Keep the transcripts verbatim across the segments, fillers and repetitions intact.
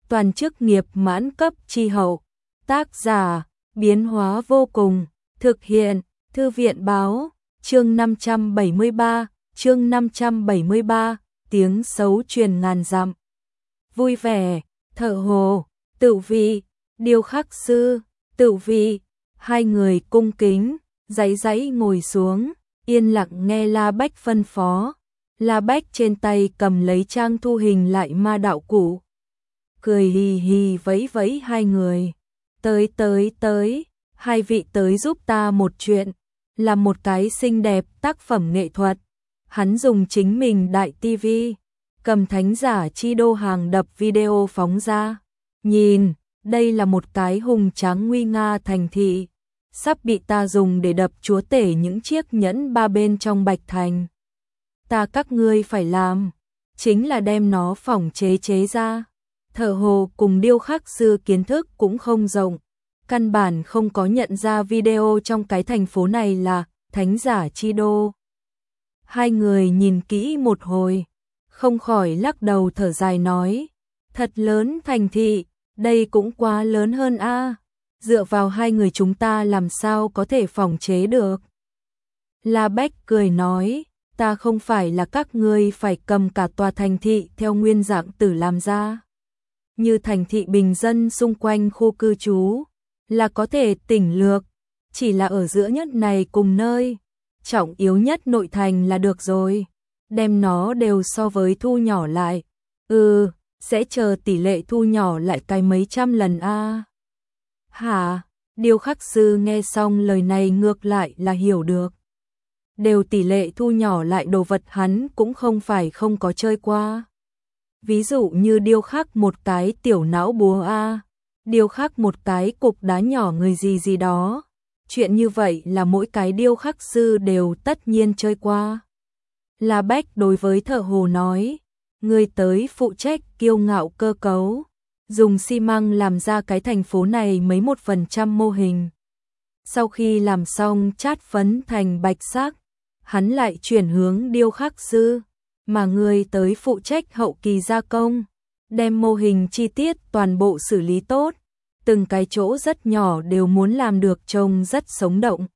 toàn chức nghiệp mãn cấp chi hậu. Tác giả, biến hóa vô cùng, thực hiện, Thư viện báo, chương năm trăm bảy mươi ba, chương năm trăm bảy mươi ba, tiếng xấu truyền ngàn dặm. Vui vẻ, thợ hồ, Tử Vi, điêu khắc sư, Tử Vi, hai người cung kính, giãy giãy ngồi xuống, yên lặng nghe La Bách phân phó. La Bách trên tay cầm lấy trang thu hình lại ma đạo cụ, cười hì hì vẫy vẫy hai người. Tới tới tới, hai vị tới giúp ta một chuyện, là một cái xinh đẹp tác phẩm nghệ thuật. Hắn dùng chính mình đại tivi, cầm thánh giả chi đô hàng đập video phóng ra. Nhìn, đây là một cái hùng tráng nguy nga thành thị, sắp bị ta dùng để đập chúa tể những chiếc nhẫn ba bên trong Bạch Thành. Ta các ngươi phải làm, chính là đem nó phỏng chế chế ra. Thợ hồ cùng điêu khắc sư kiến thức cũng không rộng, căn bản không có nhận ra video trong cái thành phố này là thánh giả chi đô. Hai người nhìn kỹ một hồi, không khỏi lắc đầu thở dài nói, thật lớn thành thị, đây cũng quá lớn hơn a. Dựa vào hai người chúng ta làm sao có thể phỏng chế được. La Bách cười nói, ta không phải là các ngươi phải cầm cả tòa thành thị theo nguyên dạng tử làm ra. Như thành thị bình dân xung quanh khu cư trú, là có thể tỉnh lược, chỉ là ở giữa nhất này cùng nơi, trọng yếu nhất nội thành là được rồi, đem nó đều so với thu nhỏ lại. Ừ, sẽ chờ tỷ lệ thu nhỏ lại cái mấy trăm lần a. À. Hả? Điêu khắc sư nghe xong lời này ngược lại là hiểu được. Đều tỷ lệ thu nhỏ lại đồ vật hắn cũng không phải không có chơi qua. Ví dụ như điêu khắc một cái tiểu não búa a, điêu khắc một cái cục đá nhỏ người gì gì đó. Chuyện như vậy là mỗi cái điêu khắc sư đều tất nhiên chơi qua. La Bách đối với thợ hồ nói, người tới phụ trách kiêu ngạo cơ cấu, dùng xi măng làm ra cái thành phố này mấy một phần trăm mô hình. Sau khi làm xong chát phấn thành bạch sắc, hắn lại chuyển hướng điêu khắc sư, mà người tới phụ trách hậu kỳ gia công, đem mô hình chi tiết toàn bộ xử lý tốt, từng cái chỗ rất nhỏ đều muốn làm được trông rất sống động.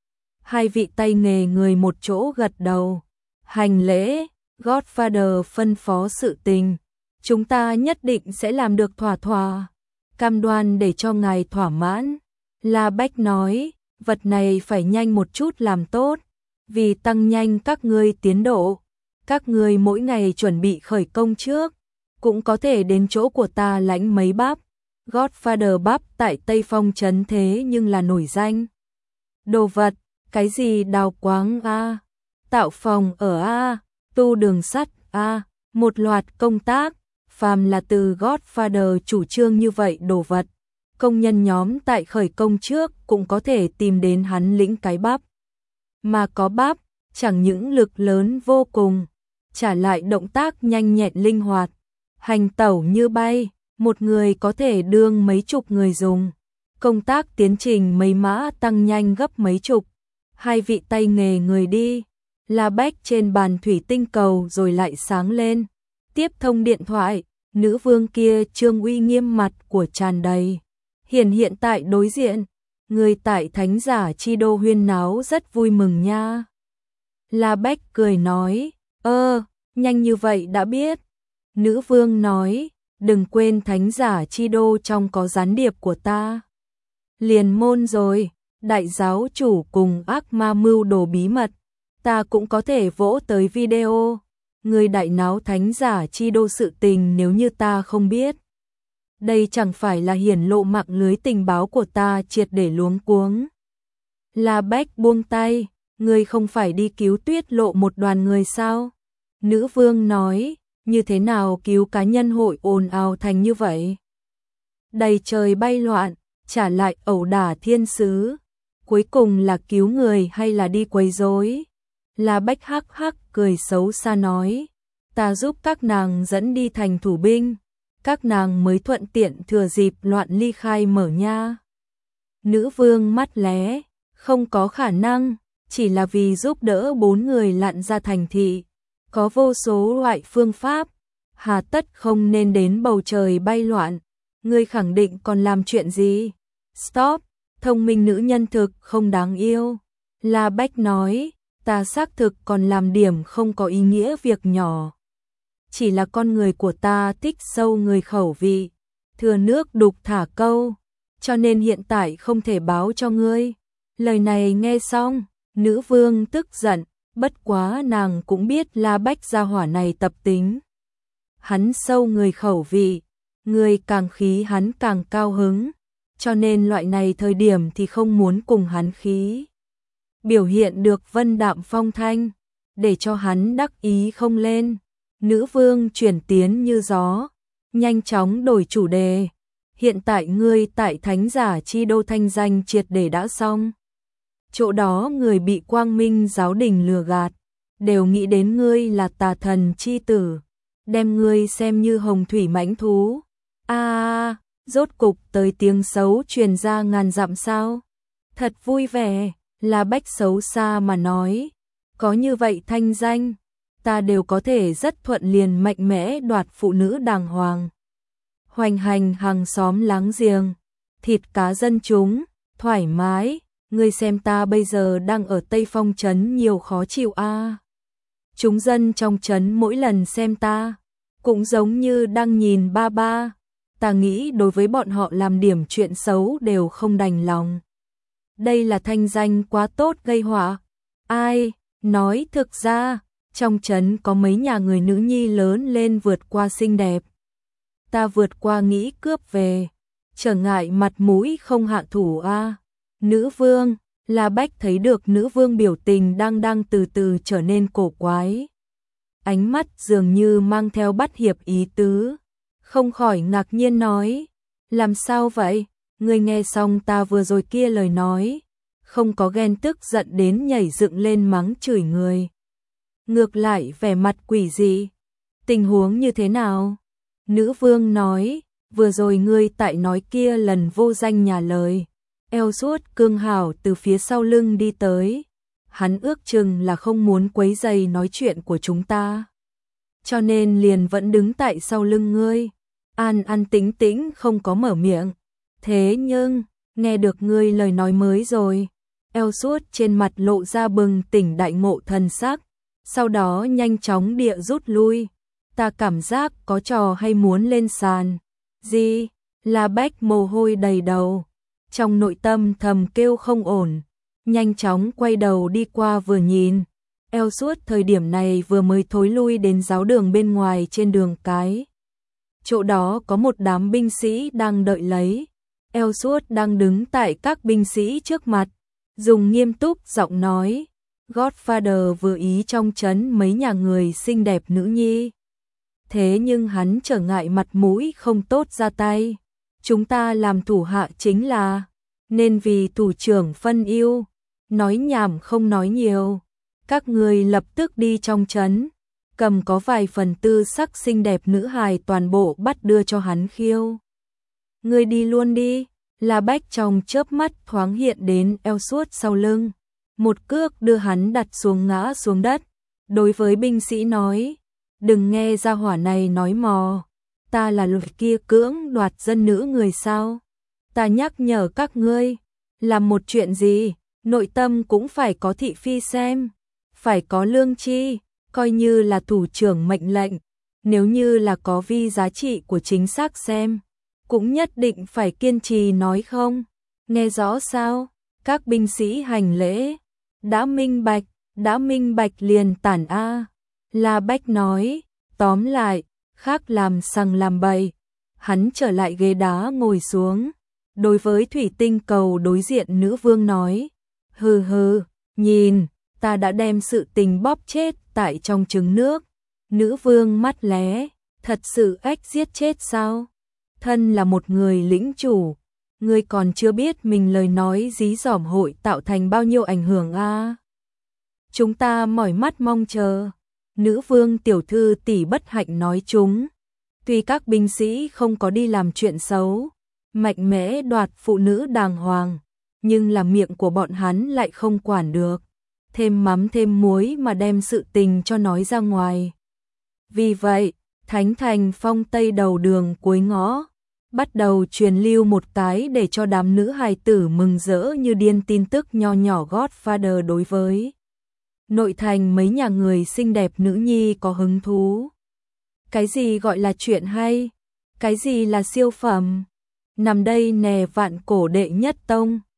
Hai vị tay nghề người một chỗ gật đầu, hành lễ, Godfather phân phó sự tình, chúng ta nhất định sẽ làm được thỏa thỏa, cam đoan để cho ngài thỏa mãn. La Bách nói, vật này phải nhanh một chút làm tốt, vì tăng nhanh các ngươi tiến độ. Các ngươi mỗi ngày chuẩn bị khởi công trước, cũng có thể đến chỗ của ta lãnh mấy bắp. Godfather bắp tại Tây Phong trấn thế nhưng là nổi danh. Đồ vật, cái gì đào quáng a, tạo phòng ở a, tu đường sắt a, một loạt công tác, phàm là từ Godfather chủ trương như vậy đồ vật, công nhân nhóm tại khởi công trước cũng có thể tìm đến hắn lĩnh cái bắp. Mà có bắp, chẳng những lực lớn vô cùng, trả lại động tác nhanh nhẹn linh hoạt, hành tẩu như bay, một người có thể đương mấy chục người dùng, công tác tiến trình mấy mã tăng nhanh gấp mấy chục. Hai vị tay nghề người đi, La Bách trên bàn thủy tinh cầu rồi lại sáng lên, tiếp thông điện thoại, nữ vương kia trương uy nghiêm mặt của tràn đầy, hiển hiện tại đối diện, người tại thánh giả chi đô huyên náo rất vui mừng nha. La Bách cười nói, ơ, nhanh như vậy đã biết. Nữ vương nói, đừng quên thánh giả chi đô trong có gián điệp của ta. Liền môn rồi, đại giáo chủ cùng ác ma mưu đồ bí mật, ta cũng có thể vỗ tới video. Người đại náo thánh giả chi đô sự tình nếu như ta không biết. Đây chẳng phải là hiển lộ mạng lưới tình báo của ta triệt để luống cuống. La Bách buông tay, người không phải đi cứu Tuyết Lộ một đoàn người sao? Nữ vương nói, như thế nào cứu cá nhân hội ồn ào thành như vậy? Đầy trời bay loạn, trả lại ẩu đả thiên sứ. Cuối cùng là cứu người hay là đi quấy rối? La Bách hắc hắc cười xấu xa nói, ta giúp các nàng dẫn đi thành thủ binh, các nàng mới thuận tiện thừa dịp loạn ly khai mở nha. Nữ vương mắt lé, không có khả năng, chỉ là vì giúp đỡ bốn người lặn ra thành thị, có vô số loại phương pháp, hà tất không nên đến bầu trời bay loạn, ngươi khẳng định còn làm chuyện gì? Stop, thông minh nữ nhân thực không đáng yêu. La Bách nói, ta xác thực còn làm điểm không có ý nghĩa việc nhỏ. Chỉ là con người của ta thích sâu người khẩu vị, thừa nước đục thả câu, cho nên hiện tại không thể báo cho ngươi. Lời này nghe xong, nữ vương tức giận, bất quá nàng cũng biết La Bách gia hỏa này tập tính. Hắn sâu người khẩu vị, người càng khí hắn càng cao hứng, cho nên loại này thời điểm thì không muốn cùng hắn khí. Biểu hiện được vân đạm phong thanh, để cho hắn đắc ý không lên. Nữ vương chuyển tiến như gió, nhanh chóng đổi chủ đề. Hiện tại ngươi tại thánh giả chi đô thanh danh triệt để đã xong. Chỗ đó người bị quang minh giáo đình lừa gạt, đều nghĩ đến ngươi là tà thần chi tử, đem ngươi xem như hồng thủy mãnh thú. A à, rốt cục tới tiếng xấu truyền ra ngàn dặm sao? Thật vui vẻ, La Bách xấu xa mà nói, có như vậy thanh danh, ta đều có thể rất thuận liền mạnh mẽ đoạt phụ nữ đàng hoàng. Hoành hành hàng xóm láng giềng, thịt cá dân chúng, thoải mái, ngươi xem ta bây giờ đang ở Tây Phong trấn nhiều khó chịu a. À. Chúng dân trong trấn mỗi lần xem ta, cũng giống như đang nhìn ba ba, ta nghĩ đối với bọn họ làm điểm chuyện xấu đều không đành lòng. Đây là thanh danh quá tốt gây họa. Ai, nói thực ra, trong trấn có mấy nhà người nữ nhi lớn lên vượt qua xinh đẹp. Ta vượt qua nghĩ cướp về, trở ngại mặt mũi không hạ thủ a. À. Nữ vương, La Bách thấy được nữ vương biểu tình đang đang từ từ trở nên cổ quái. Ánh mắt dường như mang theo bắt hiệp ý tứ, không khỏi ngạc nhiên nói, làm sao vậy? Ngươi nghe xong ta vừa rồi kia lời nói, không có ghen tức giận đến nhảy dựng lên mắng chửi người. Ngược lại vẻ mặt quỷ dị. Tình huống như thế nào? Nữ vương nói, vừa rồi ngươi tại nói kia lần vô danh nhà lời. Eo suốt cương hảo từ phía sau lưng đi tới. Hắn ước chừng là không muốn quấy rầy nói chuyện của chúng ta. Cho nên liền vẫn đứng tại sau lưng ngươi. An an tĩnh tĩnh không có mở miệng. Thế nhưng, nghe được ngươi lời nói mới rồi. Eo suốt trên mặt lộ ra bừng tỉnh đại ngộ thần sắc. Sau đó nhanh chóng địa rút lui. Ta cảm giác có trò hay muốn lên sàn. Gì? La Bách mồ hôi đầy đầu. Trong nội tâm thầm kêu không ổn. Nhanh chóng quay đầu đi qua vừa nhìn. Eo suốt thời điểm này vừa mới thối lui đến giáo đường bên ngoài trên đường cái. Chỗ đó có một đám binh sĩ đang đợi lấy. Eo suốt đang đứng tại các binh sĩ trước mặt. Dùng nghiêm túc giọng nói. Godfather vừa ý trong trấn mấy nhà người xinh đẹp nữ nhi. Thế nhưng hắn trở ngại mặt mũi không tốt ra tay. Chúng ta làm thủ hạ chính là nên vì thủ trưởng phân ưu. Nói nhảm không nói nhiều. Các người lập tức đi trong trấn, cầm có vài phần tư sắc xinh đẹp nữ hài toàn bộ bắt đưa cho hắn khiêu. Người đi luôn đi. La Bách trong chớp mắt thoáng hiện đến eo suốt sau lưng. Một cước đưa hắn đặt xuống ngã xuống đất. Đối với binh sĩ nói, đừng nghe gia hỏa này nói mò. Ta là luật kia cưỡng đoạt dân nữ người sao. Ta nhắc nhở các ngươi, làm một chuyện gì, nội tâm cũng phải có thị phi xem. Phải có lương tri, coi như là thủ trưởng mệnh lệnh. Nếu như là có vi giá trị của chính xác xem, cũng nhất định phải kiên trì nói không. Nghe rõ sao? Các binh sĩ hành lễ. Đã minh bạch, đã minh bạch liền tản a. La Bách nói, tóm lại, khác làm sằng làm bậy. Hắn trở lại ghế đá ngồi xuống. Đối với thủy tinh cầu đối diện nữ vương nói, hừ hừ, nhìn, ta đã đem sự tình bóp chết tại trong trứng nước. Nữ vương mắt lé, thật sự ách giết chết sao? Thân là một người lĩnh chủ, ngươi còn chưa biết mình lời nói dí dỏm hội tạo thành bao nhiêu ảnh hưởng a. À? Chúng ta mỏi mắt mong chờ. Nữ vương tiểu thư tỷ bất hạnh nói chúng. Tuy các binh sĩ không có đi làm chuyện xấu, mạnh mẽ đoạt phụ nữ đàng hoàng, nhưng là miệng của bọn hắn lại không quản được. Thêm mắm thêm muối mà đem sự tình cho nói ra ngoài. Vì vậy, Thánh thành phong tây đầu đường cuối ngõ, bắt đầu truyền lưu một cái để cho đám nữ hài tử mừng rỡ như điên tin tức nho nhỏ Godfather đối với nội thành mấy nhà người xinh đẹp nữ nhi có hứng thú. Cái gì gọi là chuyện hay? Cái gì là siêu phẩm? Nằm đây nè vạn cổ đệ nhất tông.